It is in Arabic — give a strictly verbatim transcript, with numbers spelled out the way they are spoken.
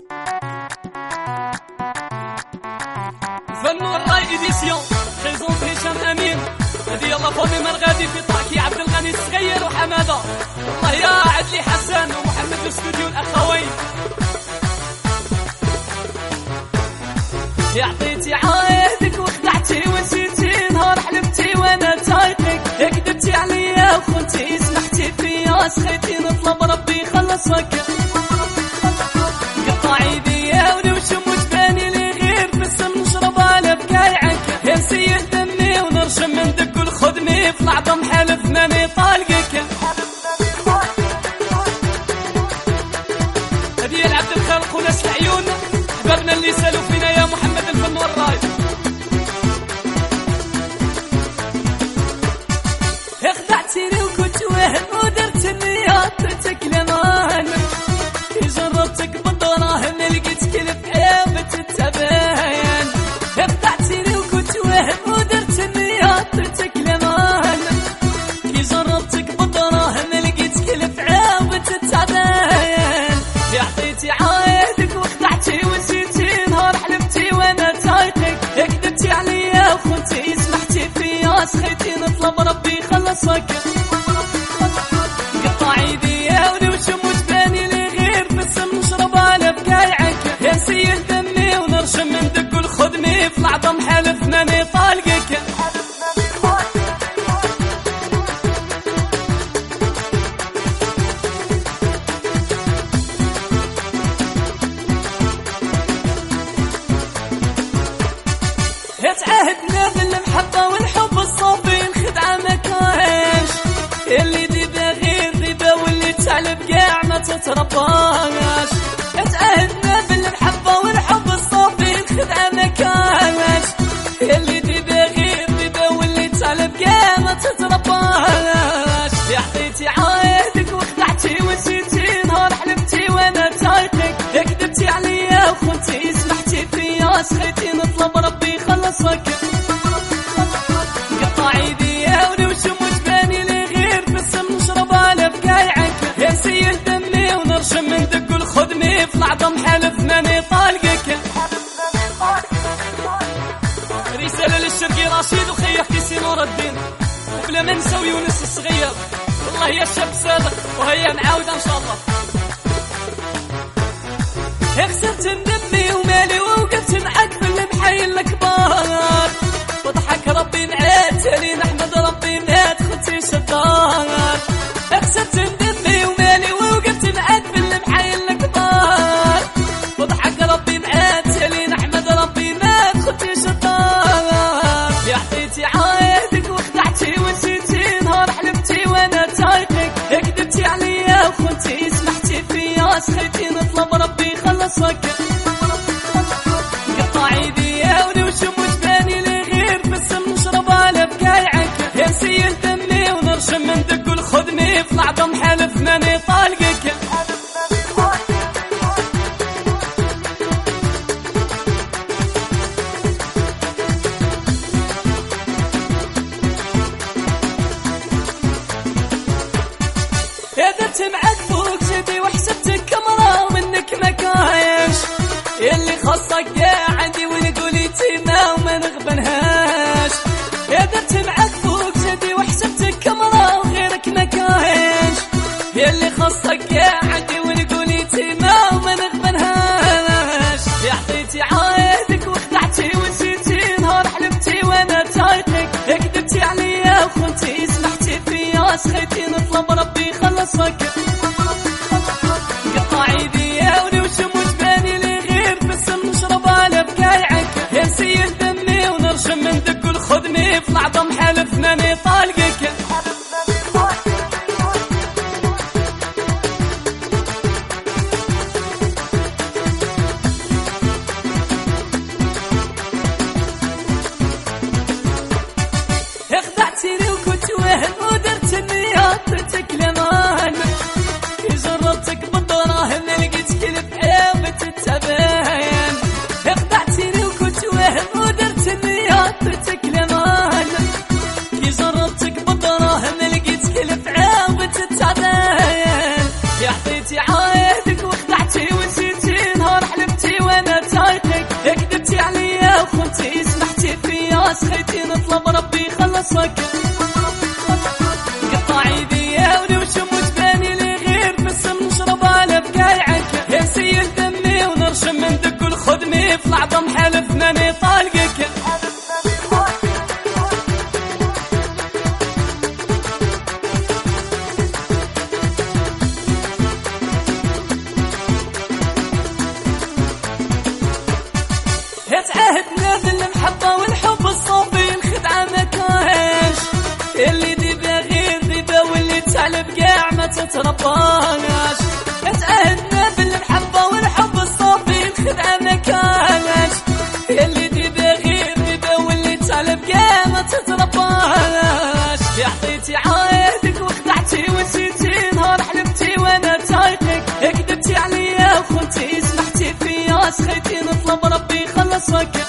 فنو الراي إديسيون بريزونت هشام أمين. هادي يلا فامي من غادي في طاكي عبد الغني الصغير وحمادة والله يا عدلي حسن ومحمد الاستوديو الأخوين. يا عطيتي عايدك وخدعتي ونسيتي نهار حلمتي وانا تايقك، يا كدبتي عليا وخنتي سمحتي فيا سخيتي نطلب ربي يخلصك. قطعي بيا ونوشم وجباني لي غير في السم نشرب على بكايعك، يا نسيل دمي ونرشم من دق الخدمي في العظم حلف ماني طالقك. هدي العبد الخلق وناس العيون احبابنا اللي سالوا فينا يا محمد الفن والراي. خدعتيني وكنت وهم ودرت النيات تتكلمان، جربتك بالدراهم لقيتك البحيبة تتبين. خدعتيني وكنت وهم ودرت النيات تتكلمان، جربتك بالدراهم لقيتك البحيبة تتبين. يا عطيتي عايدك وخدعتي ونسيتي نهار حلمتي وانا تايقك، يا كدبتي عليا وخنتي سمحتي فيا سخيتي نطلب ربي يخلصك. قطعي بيا ونوشم وجباني لي غير في السم نشرب على بكايعك، يا نسيل دمي ونرشم من دق الخدمي في العظم حلف ماني طالقك. تعهدنا بالمحبة والحب الصافي الخدعة ما كاينش، اللي ديبا غير ديبا واللي تعلب قاع ما تترباش. تعهدنا بالمحبة والحب الصافي الخدعة ما كاينش، اللي ديبا غير ديبا واللي تعلب قاع ما تترباش. يا عطيتي عايدك وخدعتي ونسيتي نهار حلمتي وانا تايقك، يا كدبتي عليا وخنتي سمحتي فيا سخيتي نطلب ربي يخلصك. قطعي بيا ونوشم وجباني لي غير في السم نشرب على بكايعك، يا نسيل دمي ونرشم من دق الخدمي في العظم حلف ماني طالقك. رسالة للشرقي رشيد وخيه كيسي نور الدين وبلا ما نساو يونس الصغير والله يا الشاب صادق وهيا معاودة ان شاء الله. خسرت دمي ومالي ووقفت معاك في المحايل الكبار، وضحك ربي معاد تالي نحمد ربي معاد خدتي شطار. خسرت دمي ومالي ووقفت معاك في المحايل الكبار، وضحك ربي معاد تالي نحمد ربي معاد خدتي شطار. يا عطيتي عايدك وخدعتي ونسيتي نهار حلمتي وانا تايقك، يا كدبتي عليا وخنتي سمحتي فيا سخيتي نطلب ربي يخلصك. قطعي بيا ونوشم وجباني لي غير في السم نشرب على بكايعك، يا نسيل دمي ونرشم من دق الخدمي في العظم حلف ماني طالقك. يا درت معاك فوق جدي وحسبتك كاميرا ومنك ما كاينش، اللي خاصك يا عندي ونقوليتي ما وما نغبنهاش. يا درت معاك فوق جدي وحسبتك كاميرا وغيرك ما كاينش، اللي خاصك يا عندي ونقوليتي ما وما نغبنهاش. يا عطيتي عايدك وخدعتي ونسيتي نهار حلمتي وانا تايقك، يا كدبتي عليا وخنتي سمحتي فيا سخيتي نطلب ربي يخلصك. قطعي بيا ونوشم وجباني لي غير في السم نشرب على بكايعك، يا نسيل دمي ونرشم من دق الخدمي في العظم حلف ماني طالقك. خدعتيني وكنت وهم ودرت النيات تتكلمان، جربتك بالدراهم لقيتك البحيبة تتبين. خدعتيني وكنت وهم ودرت النيات تتكلمان، جربتك يخلصك. قطع ايديا ونوشم تباني لي غير في السم نشرب على بقايعك. يا سيل دمي ونرشم من دق الخدمي في العظم حلفنا نطالقك. تعهدنا بالمحبة والحب الصافي الخدعة ما كاهاش. اللي ديبا غير ديبا واللي تعلب قاع ما تترباش. تعهدنا بالمحبة والحب الصافي الخدعة ما كاهاش. اللي ديبا غير ديبا واللي تعلب قاع ما تترباش. عطيتي عايدك وخدعتي ونسيتي نهار حلمتي وانا تايقك. كذبتي عليا وخنتي سمحتي فيا سخيتي نطلب ربي يخلصك.